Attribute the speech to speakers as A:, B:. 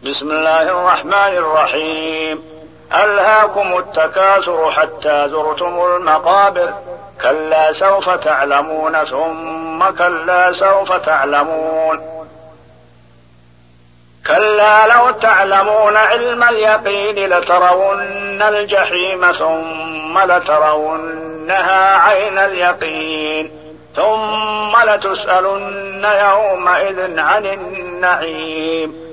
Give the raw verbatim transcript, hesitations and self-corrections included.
A: بسم الله الرحمن الرحيم. ألهاكم التكاثر حتى زرتم المقابر، كلا سوف تعلمون ثم كلا سوف تعلمون، كلا لو تعلمون علم اليقين لترون الجحيم ثم لترونها عين اليقين ثم لتسألن يومئذ عن النعيم.